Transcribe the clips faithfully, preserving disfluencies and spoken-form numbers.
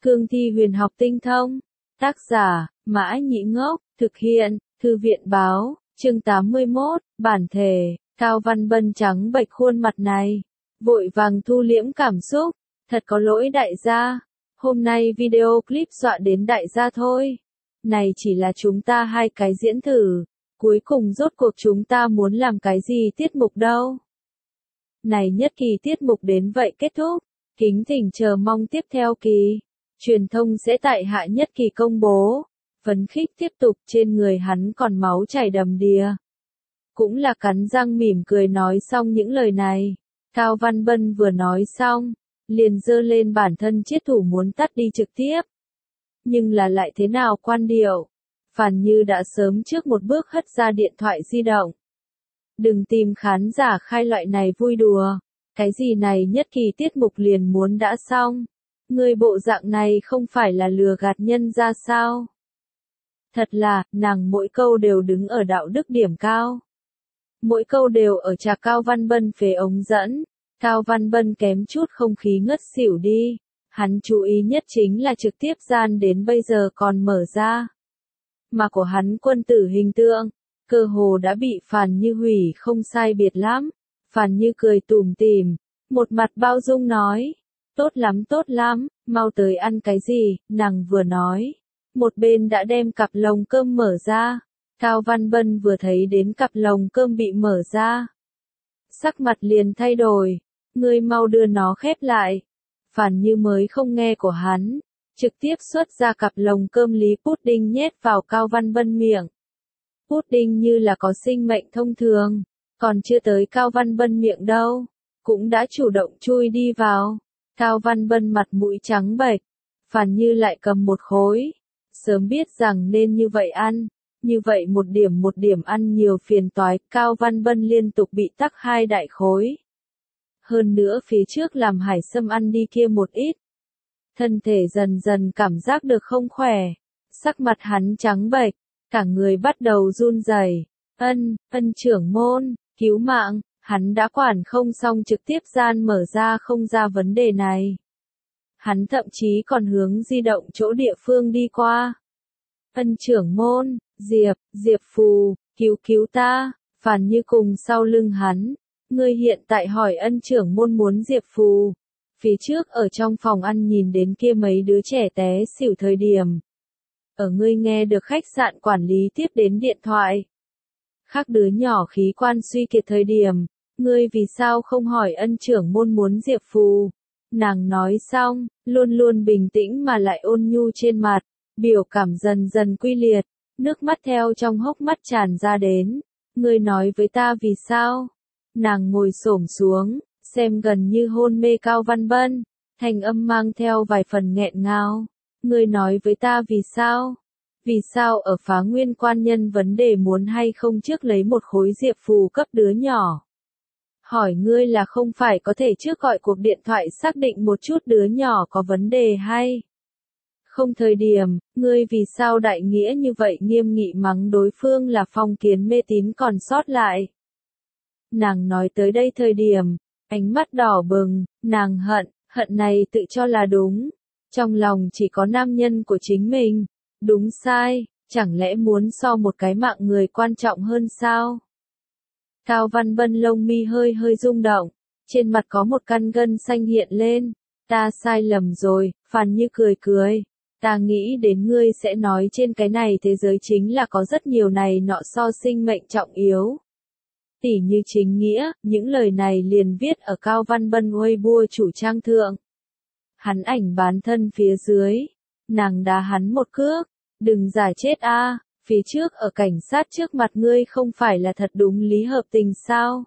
Cương thi huyền học tinh thông. Tác giả, Mã Nhĩ Ngốc, thực hiện, Thư viện Báo, chương tám mươi mốt, bản thể, Cao Văn Bân trắng bệch khuôn mặt này. Vội vàng thu liễm cảm xúc, thật có lỗi đại gia. Hôm nay video clip dọa đến đại gia thôi. Này chỉ là chúng ta hai cái diễn thử. Cuối cùng rốt cuộc chúng ta muốn làm cái gì tiết mục đâu. Này nhất kỳ tiết mục đến vậy kết thúc. Kính thỉnh chờ mong tiếp theo kỳ. Truyền thông sẽ tại hạ nhất kỳ công bố. Phấn khích tiếp tục, trên người hắn còn máu chảy đầm đìa. Cũng là cắn răng mỉm cười nói xong những lời này. Cao Văn Bân vừa nói xong, liền giơ lên bản thân chiết thủ muốn tắt đi trực tiếp. Nhưng là lại thế nào quan điệu. Phàn Như đã sớm trước một bước hất ra điện thoại di động. Đừng tìm khán giả khai loại này vui đùa. Cái gì này nhất kỳ tiết mục liền muốn đã xong. Người bộ dạng này không phải là lừa gạt nhân ra sao. Thật là, nàng mỗi câu đều đứng ở đạo đức điểm cao. Mỗi câu đều ở trà Cao Văn Bân phế ống dẫn. Cao Văn Bân kém chút không khí ngất xỉu đi. Hắn chú ý nhất chính là trực tiếp gian đến bây giờ còn mở ra. Mà của hắn quân tử hình tượng, cơ hồ đã bị Phàn Như hủy không sai biệt lắm. Phàn Như cười tủm tỉm, một mặt bao dung nói. Tốt lắm tốt lắm, mau tới ăn cái gì, nàng vừa nói. Một bên đã đem cặp lồng cơm mở ra. Cao Văn Bân vừa thấy đến cặp lồng cơm bị mở ra. Sắc mặt liền thay đổi, ngươi mau đưa nó khép lại. Phàn Như mới không nghe của hắn, trực tiếp xuất ra cặp lồng cơm lý pudding nhét vào Cao Văn Bân miệng. Pudding như là có sinh mệnh thông thường, còn chưa tới Cao Văn Bân miệng đâu, cũng đã chủ động chui đi vào. Cao Văn Bân mặt mũi trắng bệch, Phàn Như lại cầm một khối, sớm biết rằng nên như vậy ăn, như vậy một điểm một điểm ăn nhiều phiền toái, Cao Văn Bân liên tục bị tắc hai đại khối. Hơn nữa phía trước làm hải sâm ăn đi kia một ít. Thân thể dần dần cảm giác được không khỏe, sắc mặt hắn trắng bệch, cả người bắt đầu run rẩy. Ân, ân trưởng môn, cứu mạng, hắn đã quản không xong trực tiếp gian mở ra không ra vấn đề này. Hắn thậm chí còn hướng di động chỗ địa phương đi qua. Ân trưởng môn, Diệp, Diệp Phù, cứu cứu ta, Phàn Như cùng sau lưng hắn. Ngươi hiện tại hỏi ân trưởng môn muốn Diệp Phù. Phía trước ở trong phòng ăn nhìn đến kia mấy đứa trẻ té xỉu thời điểm. Ở ngươi nghe được khách sạn quản lý tiếp đến điện thoại. Khác đứa nhỏ khí quan suy kiệt thời điểm. Ngươi vì sao không hỏi ân trưởng môn muốn Diệp Phù. Nàng nói xong, luôn luôn bình tĩnh mà lại ôn nhu trên mặt. Biểu cảm dần dần quy liệt. Nước mắt theo trong hốc mắt tràn ra đến. Ngươi nói với ta vì sao? Nàng ngồi xổm xuống, xem gần như hôn mê Cao Văn Bân, thanh âm mang theo vài phần nghẹn ngào. Ngươi nói với ta vì sao? Vì sao ở Phá Nguyên quan nhân vấn đề muốn hay không trước lấy một khối Diệp Phù cấp đứa nhỏ? Hỏi ngươi là không phải có thể trước gọi cuộc điện thoại xác định một chút đứa nhỏ có vấn đề hay? Không thời điểm, ngươi vì sao đại nghĩa như vậy nghiêm nghị mắng đối phương là phong kiến mê tín còn sót lại? Nàng nói tới đây thời điểm, ánh mắt đỏ bừng, nàng hận, hận này tự cho là đúng. Trong lòng chỉ có nam nhân của chính mình. Đúng sai, chẳng lẽ muốn so một cái mạng người quan trọng hơn sao? Cao Văn Bân lông mi hơi hơi rung động, trên mặt có một căn gân xanh hiện lên. Ta sai lầm rồi, Phàn Như cười cười. Ta nghĩ đến ngươi sẽ nói trên cái này thế giới chính là có rất nhiều này nọ so sinh mệnh trọng yếu. Tỉ như chính nghĩa, những lời này liền viết ở Cao Văn Bân Weibo chủ trang thượng. Hắn ảnh bán thân phía dưới, nàng đá hắn một cước, đừng giả chết a, phía trước ở cảnh sát trước mặt ngươi không phải là thật đúng lý hợp tình sao?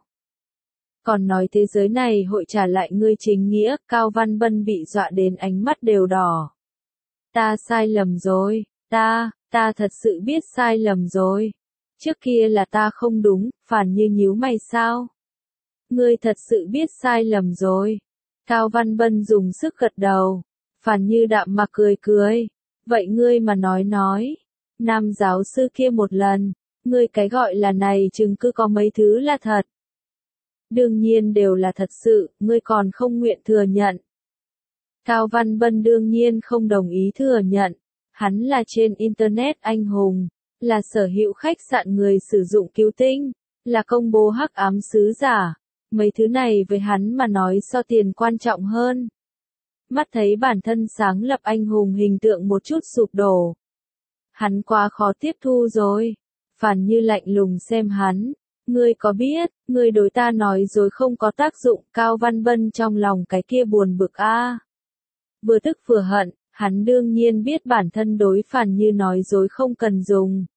Còn nói thế giới này hội trả lại ngươi chính nghĩa, Cao Văn Bân bị dọa đến ánh mắt đều đỏ. Ta sai lầm rồi, ta, ta thật sự biết sai lầm rồi. Trước kia là ta không đúng, Phàn Như nhíu mày sao? Ngươi thật sự biết sai lầm rồi. Cao Văn Bân dùng sức gật đầu. Phàn Như đạm mặc cười cười. Vậy ngươi mà nói nói. Nam giáo sư kia một lần. Ngươi cái gọi là này chứng cứ có mấy thứ là thật. Đương nhiên đều là thật sự, ngươi còn không nguyện thừa nhận. Cao Văn Bân đương nhiên không đồng ý thừa nhận. Hắn là trên Internet anh hùng, là sở hữu khách sạn người sử dụng cứu tinh, là công bố hắc ám sứ giả. Mấy thứ này với hắn mà nói so tiền quan trọng hơn. Mắt thấy bản thân sáng lập anh hùng hình tượng một chút sụp đổ. Hắn quá khó tiếp thu rồi. Phàn Như lạnh lùng xem hắn. Ngươi có biết, ngươi đối ta nói dối không có tác dụng. Cao Văn Bân trong lòng cái kia buồn bực a. À. Vừa tức vừa hận, hắn đương nhiên biết bản thân đối Phàn Như nói dối không cần dùng.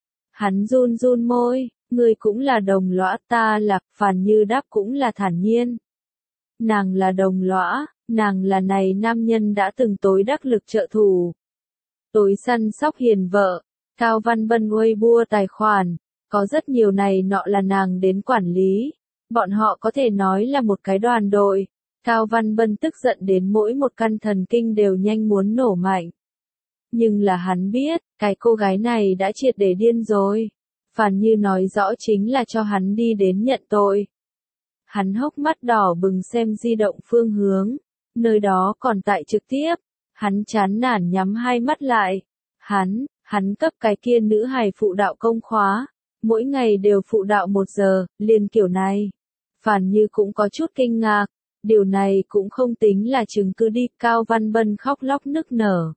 Hắn run run môi, ngươi cũng là đồng lõa, ta là. Phàn Như đáp cũng là thản nhiên. Nàng là đồng lõa, nàng là này nam nhân đã từng tối đắc lực trợ thủ. Tối săn sóc hiền vợ, Cao Văn Bân Weibo tài khoản, có rất nhiều này nọ là nàng đến quản lý. Bọn họ có thể nói là một cái đoàn đội. Cao Văn Bân tức giận đến mỗi một căn thần kinh đều nhanh muốn nổ mạnh. Nhưng là hắn biết, cái cô gái này đã triệt để điên rồi. Phàn Như nói rõ chính là cho hắn đi đến nhận tội. Hắn hốc mắt đỏ bừng xem di động phương hướng, nơi đó còn tại trực tiếp. Hắn chán nản nhắm hai mắt lại. Hắn, hắn cấp cái kia nữ hài phụ đạo công khóa. Mỗi ngày đều phụ đạo một giờ, liền kiểu này. Phàn Như cũng có chút kinh ngạc. Điều này cũng không tính là chứng cứ đi. Cao Văn Bân khóc lóc nức nở.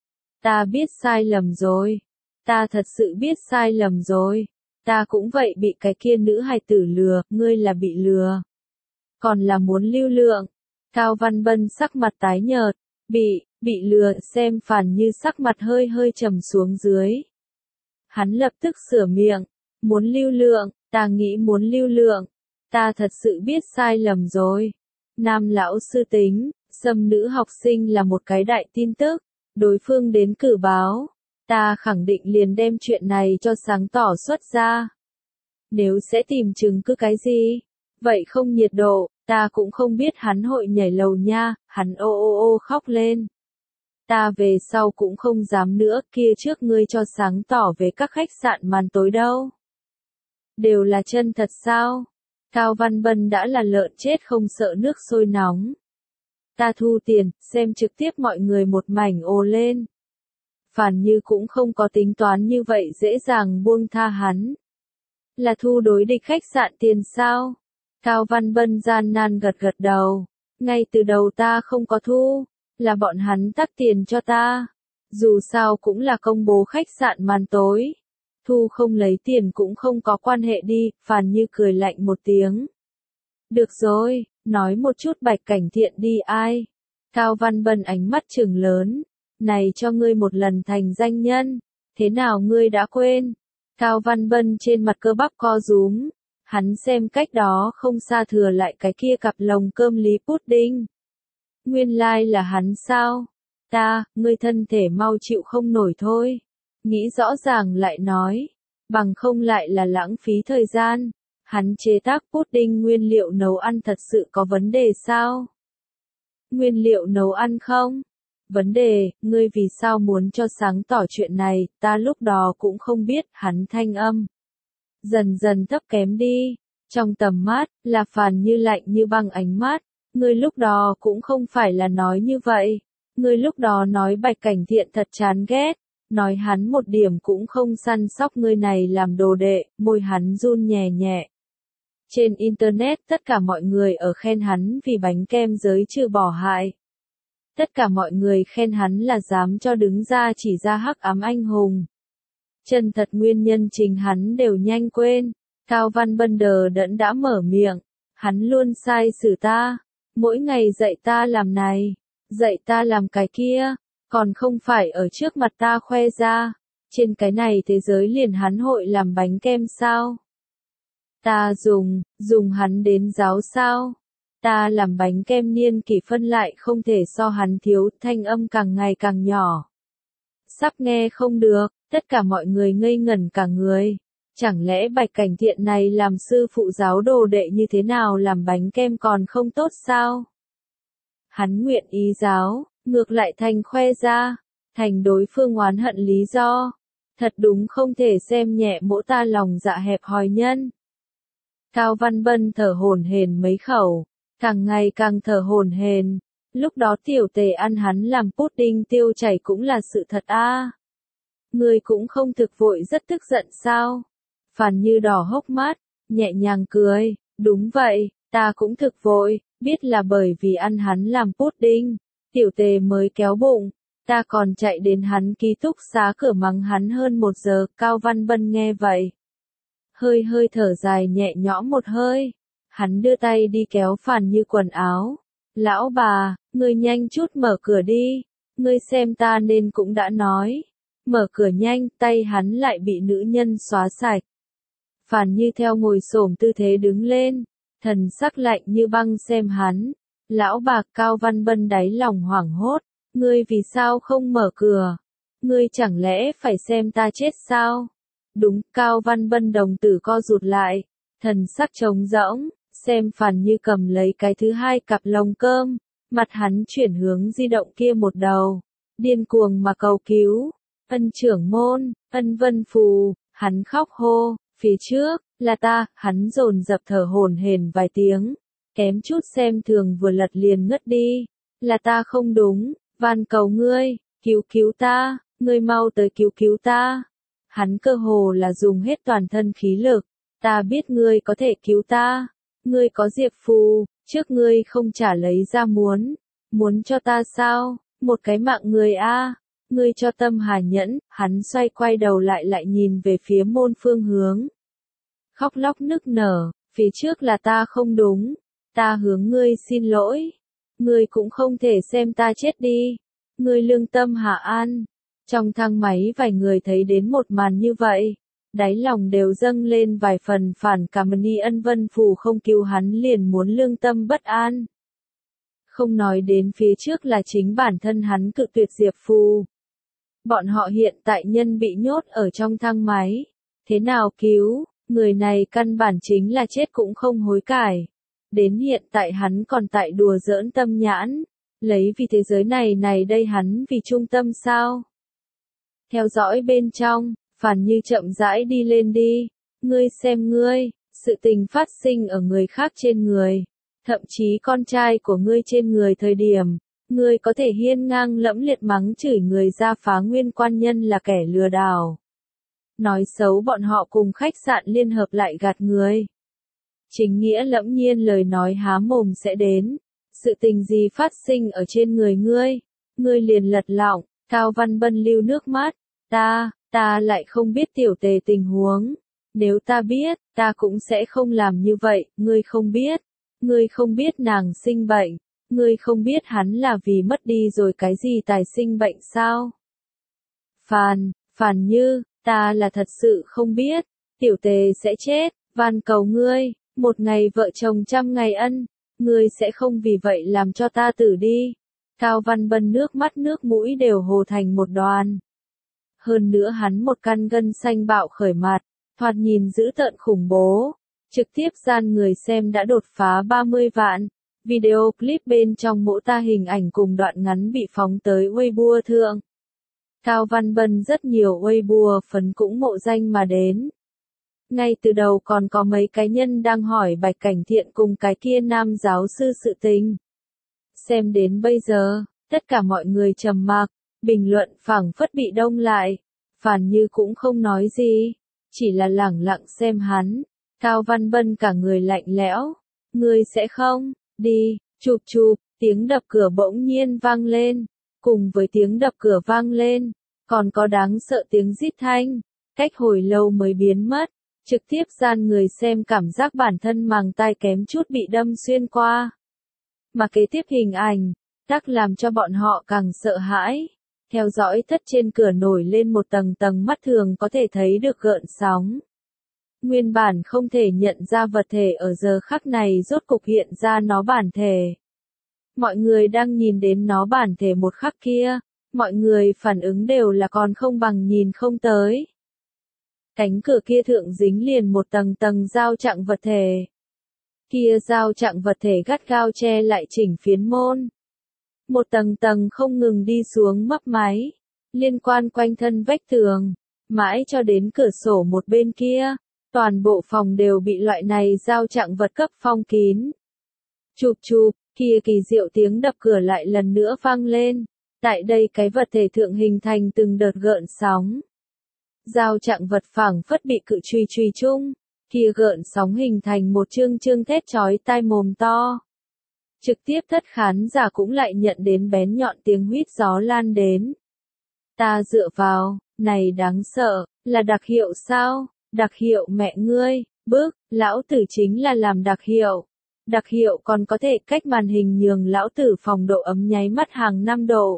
Ta biết sai lầm rồi. Ta thật sự biết sai lầm rồi. Ta cũng vậy bị cái kia nữ hài tử lừa, ngươi là bị lừa. Còn là muốn lưu lượng. Cao Văn Bân sắc mặt tái nhợt. Bị, bị lừa, xem Phàn Như sắc mặt hơi hơi trầm xuống dưới. Hắn lập tức sửa miệng. Muốn lưu lượng, ta nghĩ muốn lưu lượng. Ta thật sự biết sai lầm rồi. Nam lão sư tính, xâm nữ học sinh là một cái đại tin tức. Đối phương đến cử báo. Ta khẳng định liền đem chuyện này cho sáng tỏ xuất ra. Nếu sẽ tìm chứng cứ cái gì? Vậy không nhiệt độ, ta cũng không biết hắn hội nhảy lầu nha, hắn ô ô ô khóc lên. Ta về sau cũng không dám nữa, kia trước ngươi cho sáng tỏ về các khách sạn màn tối đâu. Đều là chân thật sao? Cao Văn Bân đã là lợn chết không sợ nước sôi nóng. Ta thu tiền, xem trực tiếp mọi người một mảnh ồ lên. Phàn Như cũng không có tính toán như vậy dễ dàng buông tha hắn. Là thu đối địch khách sạn tiền sao? Cao Văn Bân gian nan gật gật đầu. Ngay từ đầu ta không có thu, là bọn hắn tắc tiền cho ta. Dù sao cũng là công bố khách sạn màn tối. Thu không lấy tiền cũng không có quan hệ đi. Phàn Như cười lạnh một tiếng. Được rồi, nói một chút Bạch Cảnh Thiện đi ai. Cao Văn Bân ánh mắt trừng lớn. Này cho ngươi một lần thành danh nhân. Thế nào ngươi đã quên? Cao Văn Bân trên mặt cơ bắp co rúm. Hắn xem cách đó không xa thừa lại cái kia cặp lồng cơm Lý Pudding. Nguyên lai like là hắn sao? Ta, ngươi thân thể mau chịu không nổi thôi. Nghĩ rõ ràng lại nói. Bằng không lại là lãng phí thời gian. Hắn chế tác pudding nguyên liệu nấu ăn thật sự có vấn đề sao? Nguyên liệu nấu ăn không? Vấn đề, ngươi vì sao muốn cho sáng tỏ chuyện này, ta lúc đó cũng không biết, hắn thanh âm. Dần dần thấp kém đi, trong tầm mắt, là Phàn Như lạnh như băng ánh mắt, ngươi lúc đó cũng không phải là nói như vậy, ngươi lúc đó nói Bạch Cảnh Thiện thật chán ghét, nói hắn một điểm cũng không săn sóc ngươi này làm đồ đệ, môi hắn run nhẹ nhẹ. Trên Internet tất cả mọi người ở khen hắn vì bánh kem giới trừ bỏ hại. Tất cả mọi người khen hắn là dám cho đứng ra chỉ ra hắc ám anh hùng. Chân thật nguyên nhân chính hắn đều nhanh quên. Cao Văn Bân đờ đẫn đã mở miệng. Hắn luôn sai xử ta. Mỗi ngày dạy ta làm này. Dạy ta làm cái kia. Còn không phải ở trước mặt ta khoe ra. Trên cái này thế giới liền hắn hội làm bánh kem sao? Ta dùng, dùng hắn đến giáo sao? Ta làm bánh kem niên kỷ phân lại không thể so hắn thiếu, thanh âm càng ngày càng nhỏ. Sắp nghe không được, tất cả mọi người ngây ngẩn cả người. Chẳng lẽ Bạch Cảnh Thiện này làm sư phụ giáo đồ đệ như thế nào làm bánh kem còn không tốt sao? Hắn nguyện ý giáo, ngược lại thành khoe ra, thành đối phương oán hận lý do. Thật đúng không thể xem nhẹ mỗi ta lòng dạ hẹp hòi nhân. Cao Văn Bân thở hổn hển mấy khẩu. Càng ngày càng thở hổn hển, Lúc đó tiểu tề ăn hắn làm pudding tiêu chảy cũng là sự thật a. Ngươi cũng không thực vội rất tức giận sao? Phàn Như đỏ hốc mắt, nhẹ nhàng cười, đúng vậy, ta cũng thực vội, biết là bởi vì ăn hắn làm pudding, tiểu tề mới kéo bụng, ta còn chạy đến hắn ký túc xá cửa mắng hắn hơn một giờ, Cao Văn Bân nghe vậy. Hơi hơi thở dài nhẹ nhõm một hơi, hắn đưa tay đi kéo Phàn Như quần áo. Lão bà, ngươi nhanh chút mở cửa đi, ngươi xem ta nên cũng đã nói. Mở cửa nhanh, tay hắn lại bị nữ nhân xóa sạch. Phàn Như theo ngồi xổm tư thế đứng lên, thần sắc lạnh như băng xem hắn. Lão bà, Cao Văn Bân đáy lòng hoảng hốt, ngươi vì sao không mở cửa? Ngươi chẳng lẽ phải xem ta chết sao? Đúng, Cao Văn Bân đồng tử co rụt lại, thần sắc trống rỗng, xem Phàn Như cầm lấy cái thứ hai cặp lồng cơm, mặt hắn chuyển hướng di động kia một đầu, điên cuồng mà cầu cứu. Ân trưởng môn, Ân Vân Phù, hắn khóc hô, phía trước, là ta, hắn dồn dập thở hổn hển vài tiếng, kém chút xem thường vừa lật liền ngất đi, là ta không đúng, van cầu ngươi, cứu cứu ta, ngươi mau tới cứu cứu ta. Hắn cơ hồ là dùng hết toàn thân khí lực, ta biết ngươi có thể cứu ta, ngươi có diệp phù, trước ngươi không trả lấy ra muốn, muốn cho ta sao, một cái mạng người a. Ngươi cho tâm hà nhẫn, hắn xoay quay đầu lại lại nhìn về phía môn phương hướng. Khóc lóc nức nở, phía trước là ta không đúng, ta hướng ngươi xin lỗi. Ngươi cũng không thể xem ta chết đi, ngươi lương tâm hạ an. Trong thang máy vài người thấy đến một màn như vậy, đáy lòng đều dâng lên vài phần phản cảm. Ni Ân Vân Phù không cứu hắn liền muốn lương tâm bất an. Không nói đến phía trước là chính bản thân hắn cự tuyệt diệp phù. Bọn họ hiện tại nhân bị nhốt ở trong thang máy. Thế nào cứu, người này căn bản chính là chết cũng không hối cải. Đến hiện tại hắn còn tại đùa giỡn tâm nhãn. Lấy vì thế giới này này đây hắn vì trung tâm sao? Theo dõi bên trong, Phàn Như chậm rãi đi lên đi. Ngươi xem ngươi, sự tình phát sinh ở người khác trên người. Thậm chí con trai của ngươi trên người thời điểm. Ngươi có thể hiên ngang lẫm liệt mắng chửi người ra phá nguyên quan nhân là kẻ lừa đảo. Nói xấu bọn họ cùng khách sạn liên hợp lại gạt người. Chính nghĩa lẫm nhiên lời nói há mồm sẽ đến. Sự tình gì phát sinh ở trên người ngươi? Ngươi liền lật lọng, Cao Văn Bân lưu nước mắt. Ta, ta lại không biết tiểu tề tình huống. Nếu ta biết, ta cũng sẽ không làm như vậy, ngươi không biết. Ngươi không biết nàng sinh bệnh. Ngươi không biết hắn là vì mất đi rồi cái gì tài sinh bệnh sao? Phàn, Phàn Như, ta là thật sự không biết, tiểu tề sẽ chết, van cầu ngươi, một ngày vợ chồng trăm ngày ân, ngươi sẽ không vì vậy làm cho ta tử đi. Cao Văn Bân nước mắt nước mũi đều hồ thành một đoàn. Hơn nữa hắn một căn gân xanh bạo khởi mặt, thoạt nhìn dữ tợn khủng bố, trực tiếp gian người xem đã đột phá ba mươi vạn. Video clip bên trong mỗ ta hình ảnh cùng đoạn ngắn bị phóng tới Weibo thượng. Cao Văn Bân rất nhiều Weibo phấn cũng mộ danh mà đến. Ngay từ đầu còn có mấy cá nhân đang hỏi Bạch Cảnh Thiện cùng cái kia nam giáo sư sự tình. Xem đến bây giờ, tất cả mọi người trầm mặc, bình luận phảng phất bị đông lại. Phàn Như cũng không nói gì, chỉ là lẳng lặng xem hắn. Cao Văn Bân cả người lạnh lẽo. Ngươi sẽ không? Đi, chụp chụp, tiếng đập cửa bỗng nhiên vang lên, cùng với tiếng đập cửa vang lên, còn có đáng sợ tiếng rít thanh, cách hồi lâu mới biến mất, trực tiếp gian người xem cảm giác bản thân màng tai kém chút bị đâm xuyên qua. Mà kế tiếp hình ảnh, tác làm cho bọn họ càng sợ hãi, theo dõi thất trên cửa nổi lên một tầng tầng mắt thường có thể thấy được gợn sóng. Nguyên bản không thể nhận ra vật thể ở giờ khắc này rốt cục hiện ra nó bản thể. Mọi người đang nhìn đến nó bản thể một khắc kia, mọi người phản ứng đều là còn không bằng nhìn không tới. Cánh cửa kia thượng dính liền một tầng tầng dao chặng vật thể. Kia dao chặng vật thể gắt gao che lại chỉnh phiến môn. Một tầng tầng không ngừng đi xuống mấp máy, liên quan quanh thân vách tường, mãi cho đến cửa sổ một bên kia. Toàn bộ phòng đều bị loại này dao chặng vật cấp phong kín. Chụp chụp, Kia kỳ diệu tiếng đập cửa lại lần nữa vang lên. Tại đây cái vật thể thượng hình thành từng đợt gợn sóng. Dao chặng vật phẳng phất bị cự truy truy chung. Kia gợn sóng hình thành một chương chương thét chói tai mồm to. Trực tiếp thất khán giả cũng lại nhận đến bén nhọn tiếng huýt gió lan đến. Ta dựa vào, này đáng sợ, là đặc hiệu sao? Đặc hiệu mẹ ngươi, bước, lão tử chính là làm đặc hiệu. Đặc hiệu còn có thể cách màn hình nhường lão tử phòng độ ấm nháy mắt hàng năm độ.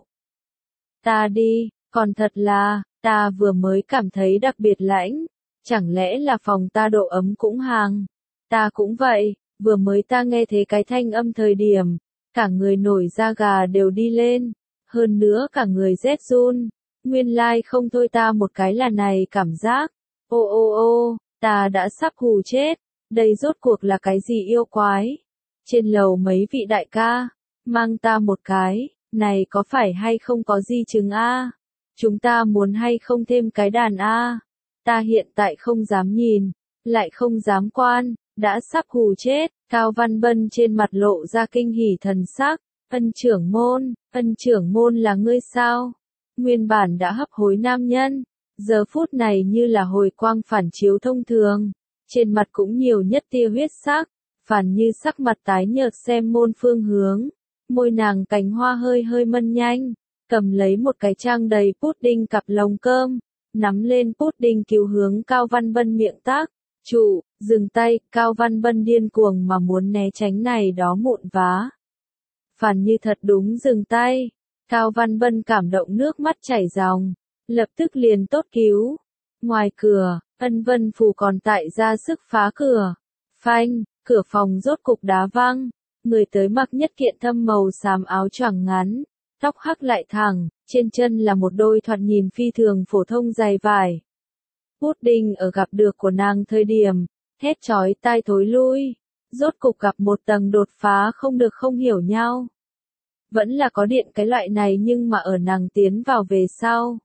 Ta đi, còn thật là, ta vừa mới cảm thấy đặc biệt lãnh. Chẳng lẽ là phòng ta độ ấm cũng hàng? Ta cũng vậy, vừa mới ta nghe thấy cái thanh âm thời điểm, cả người nổi da gà đều đi lên, hơn nữa cả người rét run. Nguyên lai like không thôi ta một cái là này cảm giác. Ô ô ô, ta đã sắp hù chết, đây rốt cuộc là cái gì yêu quái? Trên lầu mấy vị đại ca, mang ta một cái, này có phải hay không có di chứng a? Chúng ta muốn hay không thêm cái đàn a? Ta hiện tại không dám nhìn, lại không dám quan, đã sắp hù chết. Cao Văn Bân trên mặt lộ ra kinh hỉ thần sắc. Ân trưởng môn, ân trưởng môn là ngươi sao? Nguyên bản đã hấp hối nam nhân, giờ phút này như là hồi quang phản chiếu thông thường, trên mặt cũng nhiều nhất tia huyết sắc, phản như sắc mặt tái nhợt xem môn phương hướng, môi nàng cánh hoa hơi hơi mân nhanh, cầm lấy một cái trang đầy pudding cặp lồng cơm, nắm lên pudding cứu hướng Cao Văn Bân miệng tác, trụ, dừng tay, Cao Văn Bân điên cuồng mà muốn né tránh này đó mụn vá. Phản như thật đúng dừng tay. Cao Văn Bân cảm động nước mắt chảy ròng, lập tức liền tốt cứu. Ngoài cửa, Ân Vân Phù còn tại ra sức phá cửa. Phanh, cửa phòng rốt cục đá văng. Người tới mặc nhất kiện thâm màu xám áo choàng ngắn, tóc hắc lại thẳng, trên chân là một đôi thoạt nhìn phi thường phổ thông giày vải. Pudding ở gặp được của nàng thời điểm, thét chói tai thối lui. Rốt cục gặp một tầng đột phá không được không hiểu nhau. Vẫn là có điện cái loại này nhưng mà ở nàng tiến vào về sau.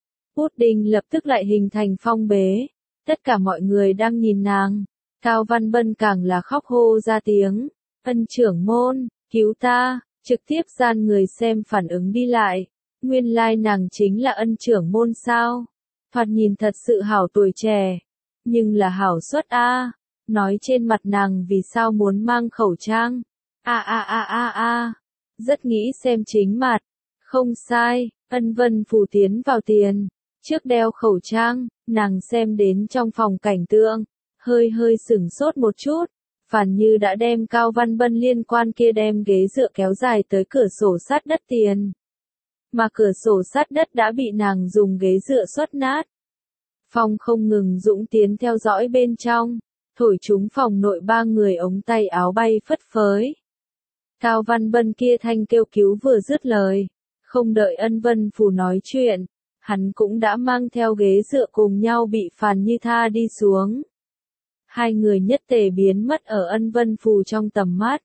Pudding lập tức lại hình thành phong bế. Tất cả mọi người đang nhìn nàng. Cao Văn Bân càng là khóc hô ra tiếng. Ân trưởng môn, cứu ta, trực tiếp gian người xem phản ứng đi lại. Nguyên lai like nàng chính là ân trưởng môn sao. Thoạt nhìn thật sự hảo tuổi trẻ. Nhưng là hảo xuất a. Nói trên mặt nàng vì sao muốn mang khẩu trang. A a a a a. Rất nghĩ xem chính mặt. Không sai, Ân Vân Phù tiến vào tiền. Trước đeo khẩu trang, nàng xem đến trong phòng cảnh tượng. Hơi hơi sửng sốt một chút. Phản như đã đem Cao Văn Bân liên quan kia đem ghế dựa kéo dài tới cửa sổ sát đất tiền. Mà cửa sổ sát đất đã bị nàng dùng ghế dựa xuất nát. Phong không ngừng dũng tiến theo dõi bên trong. Thổi chúng phòng nội ba người ống tay áo bay phất phới. Cao Văn Bân kia thanh kêu cứu vừa dứt lời. Không đợi Ân Vân Phù nói chuyện. Hắn cũng đã mang theo ghế dựa cùng nhau bị Phàn Như tha đi xuống. Hai người nhất tề biến mất ở Ân Vân Phù trong tầm mắt.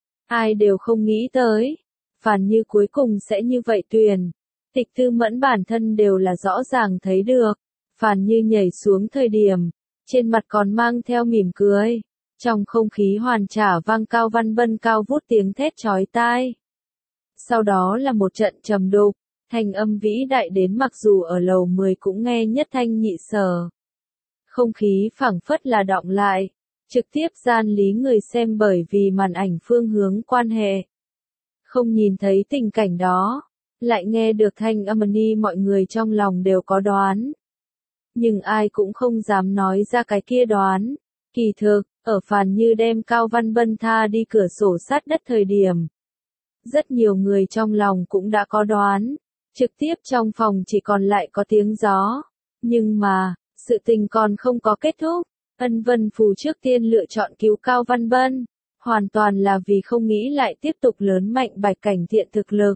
Ai đều không nghĩ tới. Phàn Như cuối cùng sẽ như vậy tuyển. Tịch Tư Mẫn bản thân đều là rõ ràng thấy được. Phàn Như nhảy xuống thời điểm. Trên mặt còn mang theo mỉm cười. Trong không khí hoàn trả vang Cao Văn Bân cao vút tiếng thét chói tai. Sau đó là một trận trầm đục. Thanh âm vĩ đại đến mặc dù ở lầu mười cũng nghe nhất thanh nhị sở. Không khí phảng phất là đọng lại. Trực tiếp gian lý người xem bởi vì màn ảnh phương hướng quan hệ. Không nhìn thấy tình cảnh đó. Lại nghe được thanh âm ni mọi người trong lòng đều có đoán. Nhưng ai cũng không dám nói ra cái kia đoán. Kỳ thực, ở Phàn Như đem Cao Văn Bân tha đi cửa sổ sát đất thời điểm. Rất nhiều người trong lòng cũng đã có đoán. Trực tiếp trong phòng chỉ còn lại có tiếng gió. Nhưng mà, sự tình còn không có kết thúc. Ân Vân Phù trước tiên lựa chọn cứu Cao Văn Bân. Hoàn toàn là vì không nghĩ lại tiếp tục lớn mạnh Bạch Cảnh Thiện thực lực.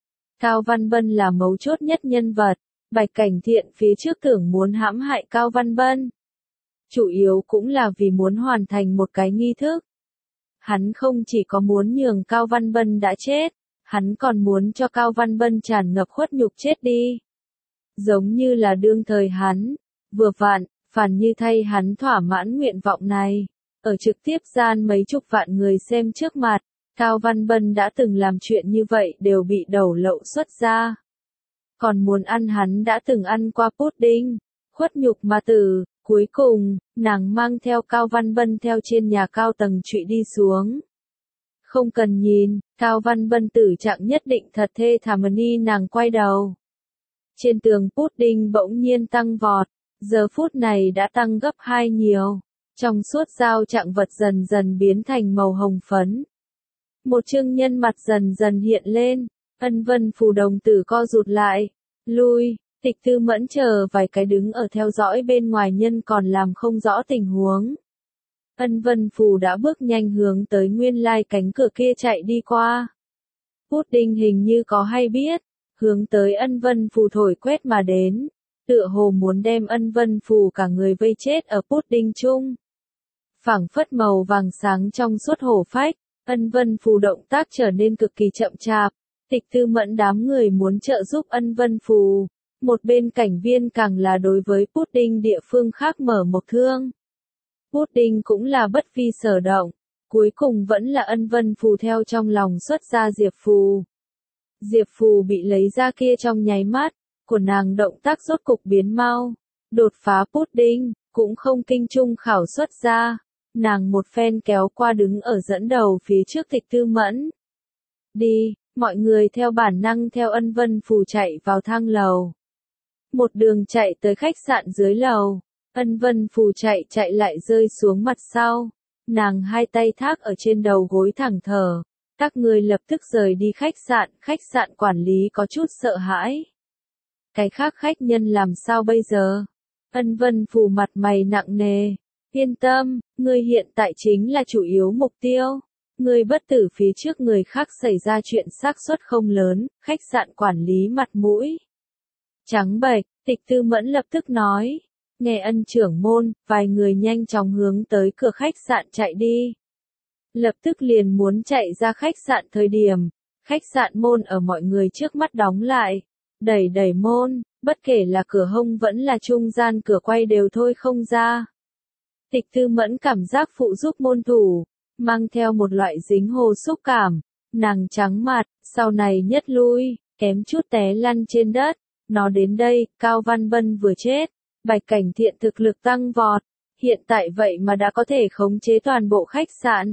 Cao Văn Bân là mấu chốt nhất nhân vật. Bạch Cảnh Thiện phía trước tưởng muốn hãm hại Cao Văn Bân. Chủ yếu cũng là vì muốn hoàn thành một cái nghi thức. Hắn không chỉ có muốn nhường Cao Văn Bân đã chết, hắn còn muốn cho Cao Văn Bân tràn ngập khuất nhục chết đi. Giống như là đương thời hắn, vừa vặn, Phàn Như thay hắn thỏa mãn nguyện vọng này, ở trực tiếp gian mấy chục vạn người xem trước mặt, Cao Văn Bân đã từng làm chuyện như vậy đều bị đầu lậu xuất ra. Còn muốn ăn hắn đã từng ăn qua pudding, khuất nhục mà tử. Cuối cùng, nàng mang theo Cao Văn Bân theo trên nhà cao tầng trụy đi xuống. Không cần nhìn, Cao Văn Bân tử trạng nhất định thật thê thảm ni nàng quay đầu. Trên tường pudding bỗng nhiên tăng vọt, giờ phút này đã tăng gấp hai nhiều. Trong suốt dao trạng vật dần dần biến thành màu hồng phấn. Một chương nhân mặt dần dần hiện lên, Ân Vân Phù đồng tử co rụt lại, lui. Tịch Tư Mẫn chờ vài cái đứng ở theo dõi bên ngoài nhân còn làm không rõ tình huống. Ân Vân Phù đã bước nhanh hướng tới nguyên lai cánh cửa kia chạy đi qua. Pudding hình như có hay biết, hướng tới Ân Vân Phù thổi quét mà đến, tựa hồ muốn đem Ân Vân Phù cả người vây chết ở pudding chung. Phảng phất màu vàng sáng trong suốt hổ phách, Ân Vân Phù động tác trở nên cực kỳ chậm chạp. Tịch Tư Mẫn đám người muốn trợ giúp Ân Vân Phù. Một bên cảnh viên càng là đối với pudding địa phương khác mở một thương. Pudding cũng là bất phi sở động, cuối cùng vẫn là Ân Vân Phù theo trong lòng xuất ra Diệp Phù. Diệp Phù bị lấy ra kia trong nháy mắt, của nàng động tác rốt cục biến mau, đột phá pudding, cũng không kinh trung khảo xuất ra, nàng một phen kéo qua đứng ở dẫn đầu phía trước Tịch Tư Mẫn. Đi, mọi người theo bản năng theo Ân Vân Phù chạy vào thang lầu. Một đường chạy tới khách sạn dưới lầu, Ân Vân Phù chạy chạy lại rơi xuống mặt sau, nàng hai tay thác ở trên đầu gối thẳng thở, các người lập tức rời đi khách sạn, khách sạn quản lý có chút sợ hãi. Cái khác khách nhân làm sao bây giờ? Ân Vân Phù mặt mày nặng nề, yên tâm, ngươi hiện tại chính là chủ yếu mục tiêu, ngươi bất tử phía trước người khác xảy ra chuyện xác suất không lớn, khách sạn quản lý mặt mũi trắng bệch. Tịch Tư Mẫn lập tức nói, nghe Ân trưởng môn, vài người nhanh chóng hướng tới cửa khách sạn chạy đi. Lập tức liền muốn chạy ra khách sạn thời điểm, khách sạn môn ở mọi người trước mắt đóng lại, đẩy đẩy môn, bất kể là cửa hông vẫn là trung gian cửa quay đều thôi không ra. Tịch Tư Mẫn cảm giác phụ giúp môn thủ, mang theo một loại dính hồ xúc cảm, nàng trắng mặt, sau này nhất lui, kém chút té lăn trên đất. Nó đến đây, Cao Văn Bân vừa chết, Bạch Cảnh Thiện thực lực tăng vọt, hiện tại vậy mà đã có thể khống chế toàn bộ khách sạn.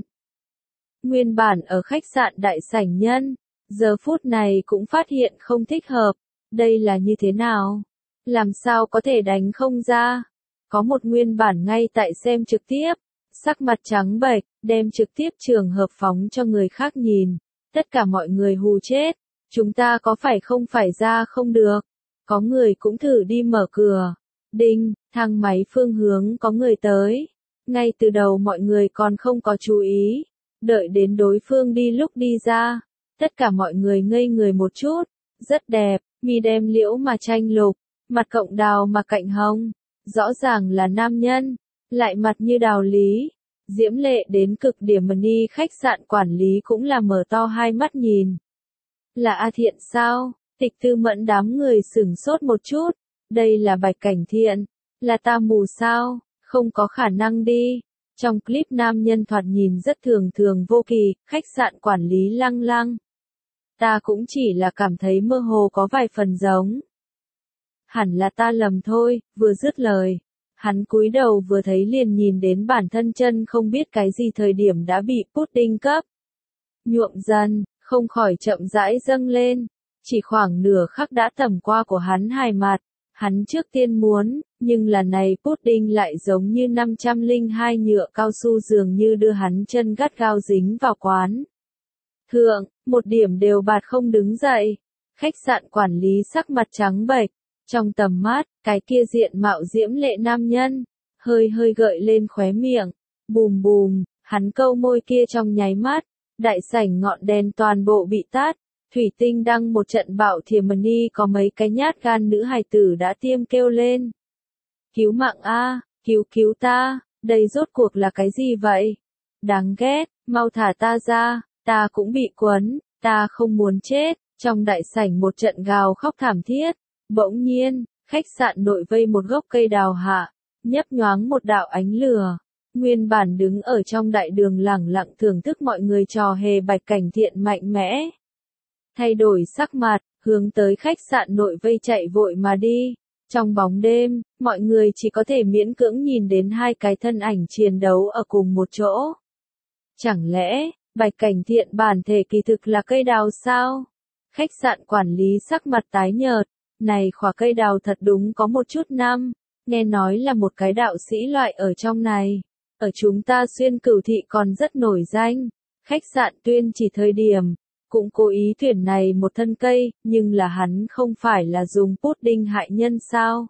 Nguyên bản ở khách sạn đại sảnh nhân, giờ phút này cũng phát hiện không thích hợp, đây là như thế nào? Làm sao có thể đánh không ra? Có một nguyên bản ngay tại xem trực tiếp, sắc mặt trắng bệch, đem trực tiếp trường hợp phóng cho người khác nhìn, tất cả mọi người hù chết, chúng ta có phải không phải ra không được? Có người cũng thử đi mở cửa. Đinh, thang máy phương hướng có người tới. Ngay từ đầu mọi người còn không có chú ý. Đợi đến đối phương đi lúc đi ra. Tất cả mọi người ngây người một chút. Rất đẹp, mi đem liễu mà tranh lục. Mặt cộng đào mà cạnh hồng. Rõ ràng là nam nhân. Lại mặt như đào lý. Diễm lệ đến cực điểm mà ni khách sạn quản lý cũng là mở to hai mắt nhìn. Là A Thiện sao? Tịch Tư Mẫn đám người sửng sốt một chút, đây là Bạch Cảnh Thiện, là ta mù sao, không có khả năng đi. Trong clip nam nhân thoạt nhìn rất thường thường vô kỳ, khách sạn quản lý Lăng Lăng. Ta cũng chỉ là cảm thấy mơ hồ có vài phần giống. Hẳn là ta lầm thôi, vừa dứt lời. Hắn cúi đầu vừa thấy liền nhìn đến bản thân chân không biết cái gì thời điểm đã bị pudding cấp. Nhuộm dần, không khỏi chậm rãi dâng lên. Chỉ khoảng nửa khắc đã tầm qua của hắn hài mặt, hắn trước tiên muốn, nhưng là này pudding lại giống như năm trăm lẻ hai nhựa cao su dường như đưa hắn chân gắt gao dính vào quán. Thượng, một điểm đều bạt không đứng dậy, khách sạn quản lý sắc mặt trắng bệch, trong tầm mắt, cái kia diện mạo diễm lệ nam nhân, hơi hơi gợi lên khóe miệng, bùm bùm, hắn câu môi kia trong nháy mắt, đại sảnh ngọn đèn toàn bộ bị tắt. Thủy tinh đăng một trận bạo thiềm ni có mấy cái nhát gan nữ hài tử đã tiêm kêu lên. Cứu mạng a, cứu cứu ta, đây rốt cuộc là cái gì vậy? Đáng ghét, mau thả ta ra, ta cũng bị quấn, ta không muốn chết. Trong đại sảnh một trận gào khóc thảm thiết, bỗng nhiên, khách sạn nội vây một gốc cây đào hạ, nhấp nhoáng một đạo ánh lửa. Nguyên bản đứng ở trong đại đường lẳng lặng thưởng thức mọi người trò hề Bạch Cảnh Thiện mạnh mẽ. Thay đổi sắc mặt, hướng tới khách sạn nội vây chạy vội mà đi. Trong bóng đêm, mọi người chỉ có thể miễn cưỡng nhìn đến hai cái thân ảnh chiến đấu ở cùng một chỗ. Chẳng lẽ, Bạch Cảnh Thiện bản thể kỳ thực là cây đào sao? Khách sạn quản lý sắc mặt tái nhợt, này khỏa cây đào thật đúng có một chút năm, nghe nói là một cái đạo sĩ loại ở trong này. Ở chúng ta Xuyên Cửu Thị còn rất nổi danh, khách sạn tuyên chỉ thời điểm, cũng cố ý tuyển này một thân cây, nhưng là hắn không phải là dùng pudding hại nhân sao?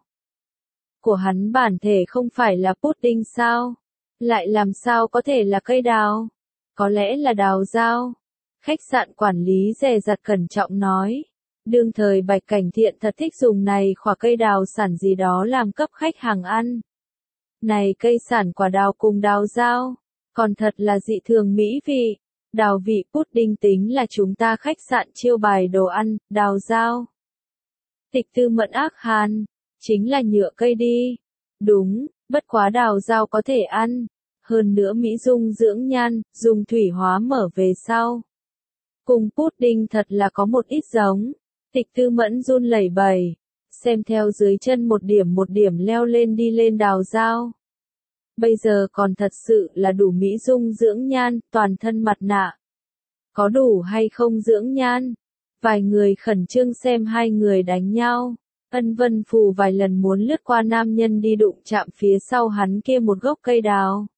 Của hắn bản thể không phải là pudding sao? Lại làm sao có thể là cây đào? Có lẽ là đào dao. Khách sạn quản lý dè dặt cẩn trọng nói. Đương thời Bạch Cảnh Thiện thật thích dùng này khỏa cây đào sản gì đó làm cấp khách hàng ăn. Này cây sản quả đào cùng đào dao, còn thật là dị thường mỹ vị. Đào vị pudding tính là chúng ta khách sạn chiêu bài đồ ăn, đào dao. Tịch Tư Mẫn ác hàn, chính là nhựa cây đi. Đúng, bất quá đào dao có thể ăn. Hơn nữa mỹ dung dưỡng nhan, dùng thủy hóa mở về sau. Cùng pudding thật là có một ít giống. Tịch Tư Mẫn run lẩy bẩy, xem theo dưới chân một điểm một điểm leo lên đi lên đào dao. Bây giờ còn thật sự là đủ mỹ dung dưỡng nhan, toàn thân mặt nạ. Có đủ hay không dưỡng nhan? Vài người khẩn trương xem hai người đánh nhau. Ân Vân Phù vài lần muốn lướt qua nam nhân đi đụng chạm phía sau hắn kia một gốc cây đào.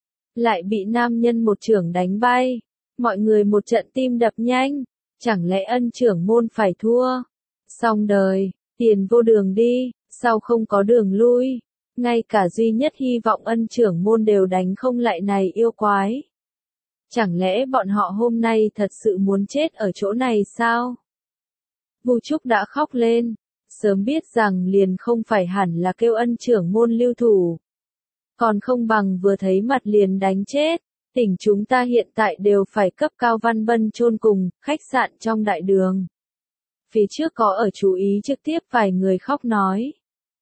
Lại bị nam nhân một chưởng đánh bay. Mọi người một trận tim đập nhanh. Chẳng lẽ Ân trưởng môn phải thua? Xong đời, tiền vô đường đi, sao không có đường lui? Ngay cả duy nhất hy vọng Ân trưởng môn đều đánh không lại này yêu quái. Chẳng lẽ bọn họ hôm nay thật sự muốn chết ở chỗ này sao? Vu Trúc đã khóc lên, sớm biết rằng liền không phải hẳn là kêu Ân trưởng môn lưu thủ. Còn không bằng vừa thấy mặt liền đánh chết. Tỉnh chúng ta hiện tại đều phải cấp Cao Văn Bân chôn cùng, khách sạn trong đại đường. Phía trước có ở chú ý trực tiếp vài người khóc nói.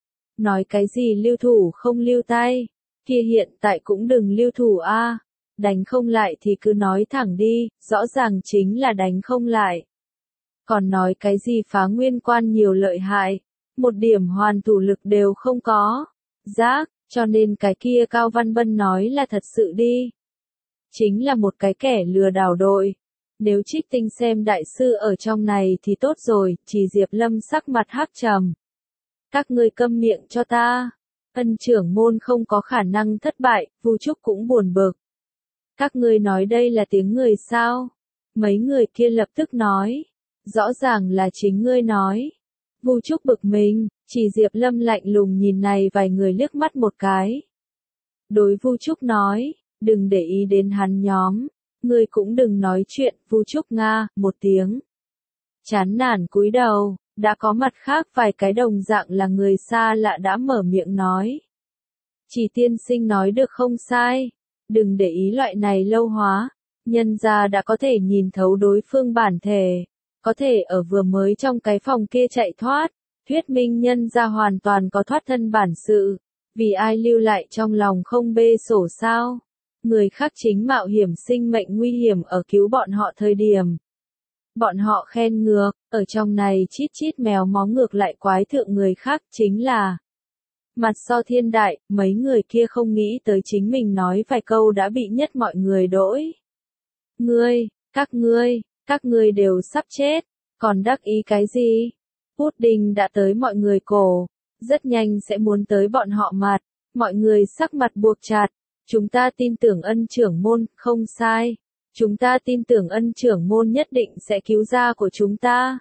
Nói cái gì lưu thủ không lưu tay, kia hiện tại cũng đừng lưu thủ a, đánh không lại thì cứ nói thẳng đi, rõ ràng chính là đánh không lại. Còn nói cái gì phá nguyên quan nhiều lợi hại, một điểm hoàn thủ lực đều không có, giác, cho nên cái kia Cao Văn Bân nói là thật sự đi. Chính là một cái kẻ lừa đảo đội. Nếu Trích Tinh xem đại sư ở trong này thì tốt rồi, chỉ Diệp Lâm sắc mặt hắc trầm. Các ngươi câm miệng cho ta. Ân trưởng môn không có khả năng thất bại, Vu Trúc cũng buồn bực. Các ngươi nói đây là tiếng người sao? Mấy người kia lập tức nói. Rõ ràng là chính ngươi nói. Vu Trúc bực mình, chỉ Diệp Lâm lạnh lùng nhìn này vài người liếc mắt một cái. Đối Vu Trúc nói. Đừng để ý đến hắn nhóm, ngươi cũng đừng nói chuyện, Vu Trúc Nga, một tiếng. Chán nản cúi đầu, đã có mặt khác vài cái đồng dạng là người xa lạ đã mở miệng nói. Chỉ tiên sinh nói được không sai, đừng để ý loại này lâu hóa, nhân gia đã có thể nhìn thấu đối phương bản thể, có thể ở vừa mới trong cái phòng kia chạy thoát, thuyết minh nhân gia hoàn toàn có thoát thân bản sự, vì ai lưu lại trong lòng không bê sổ sao. Người khác chính mạo hiểm sinh mệnh nguy hiểm ở cứu bọn họ thời điểm. Bọn họ khen ngược, ở trong này chít chít mèo mó ngược lại quái thượng người khác chính là. Mặt so thiên đại, mấy người kia không nghĩ tới chính mình nói vài câu đã bị nhất mọi người đỗi. Ngươi, các ngươi, các ngươi đều sắp chết, còn đắc ý cái gì? Pudding đã tới mọi người cổ, rất nhanh sẽ muốn tới bọn họ mặt, mọi người sắc mặt buộc chặt. Chúng ta tin tưởng Ân trưởng môn, không sai. Chúng ta tin tưởng Ân trưởng môn nhất định sẽ cứu gia của chúng ta.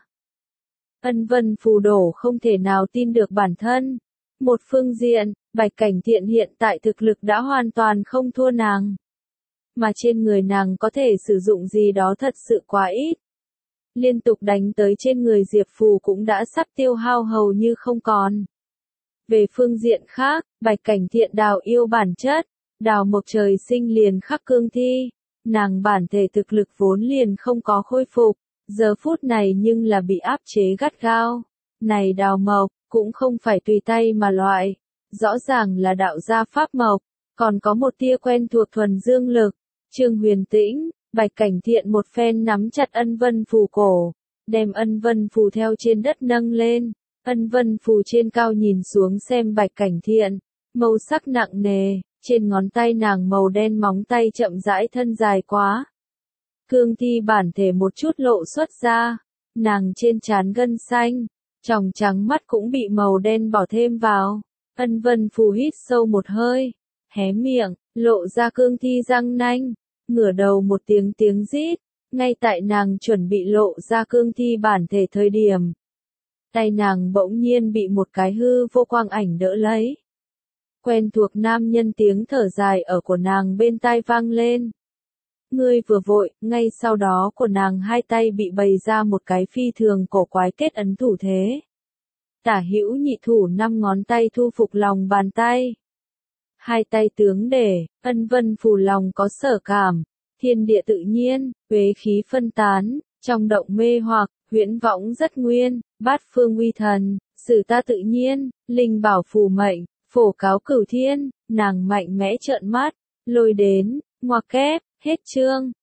Ân Vân Phù đổ không thể nào tin được bản thân. Một phương diện, Bạch Cảnh Thiện hiện tại thực lực đã hoàn toàn không thua nàng. Mà trên người nàng có thể sử dụng gì đó thật sự quá ít. Liên tục đánh tới trên người Diệp Phù cũng đã sắp tiêu hao hầu như không còn. Về phương diện khác, Bạch Cảnh Thiện đào yêu bản chất. Đào Mộc trời sinh liền khắc cương thi, nàng bản thể thực lực vốn liền không có khôi phục, giờ phút này nhưng là bị áp chế gắt gao. Này Đào Mộc, cũng không phải tùy tay mà loại, rõ ràng là đạo gia pháp mộc, còn có một tia quen thuộc thuần dương lực. Trương Huyền Tĩnh, Bạch Cảnh Thiện một phen nắm chặt ân vân phù cổ, đem ân vân phù theo trên đất nâng lên. Ân vân phù trên cao nhìn xuống xem Bạch Cảnh Thiện, màu sắc nặng nề, trên ngón tay nàng màu đen móng tay chậm rãi thân dài quá. Cương thi bản thể một chút lộ xuất ra, nàng trên trán gân xanh, tròng trắng mắt cũng bị màu đen bỏ thêm vào. Ân vân phù hít sâu một hơi, hé miệng, lộ ra cương thi răng nanh, ngửa đầu một tiếng tiếng rít, ngay tại nàng chuẩn bị lộ ra cương thi bản thể thời điểm. Tay nàng bỗng nhiên bị một cái hư vô quang ảnh đỡ lấy. Quen thuộc nam nhân tiếng thở dài ở của nàng bên tai vang lên. Ngươi vừa vội, ngay sau đó của nàng hai tay bị bày ra một cái phi thường cổ quái kết ấn thủ thế. Tả hữu nhị thủ năm ngón tay thu phục lòng bàn tay. Hai tay tướng để, ân vân phù lòng có sở cảm, thiên địa tự nhiên, uế khí phân tán, trong động mê hoặc, huyễn võng rất nguyên, bát phương uy thần, sử ta tự nhiên, linh bảo phù mệnh, phổ cáo cửu thiên, nàng mạnh mẽ trợn mắt, lôi đến, ngoặc kép, hết chương.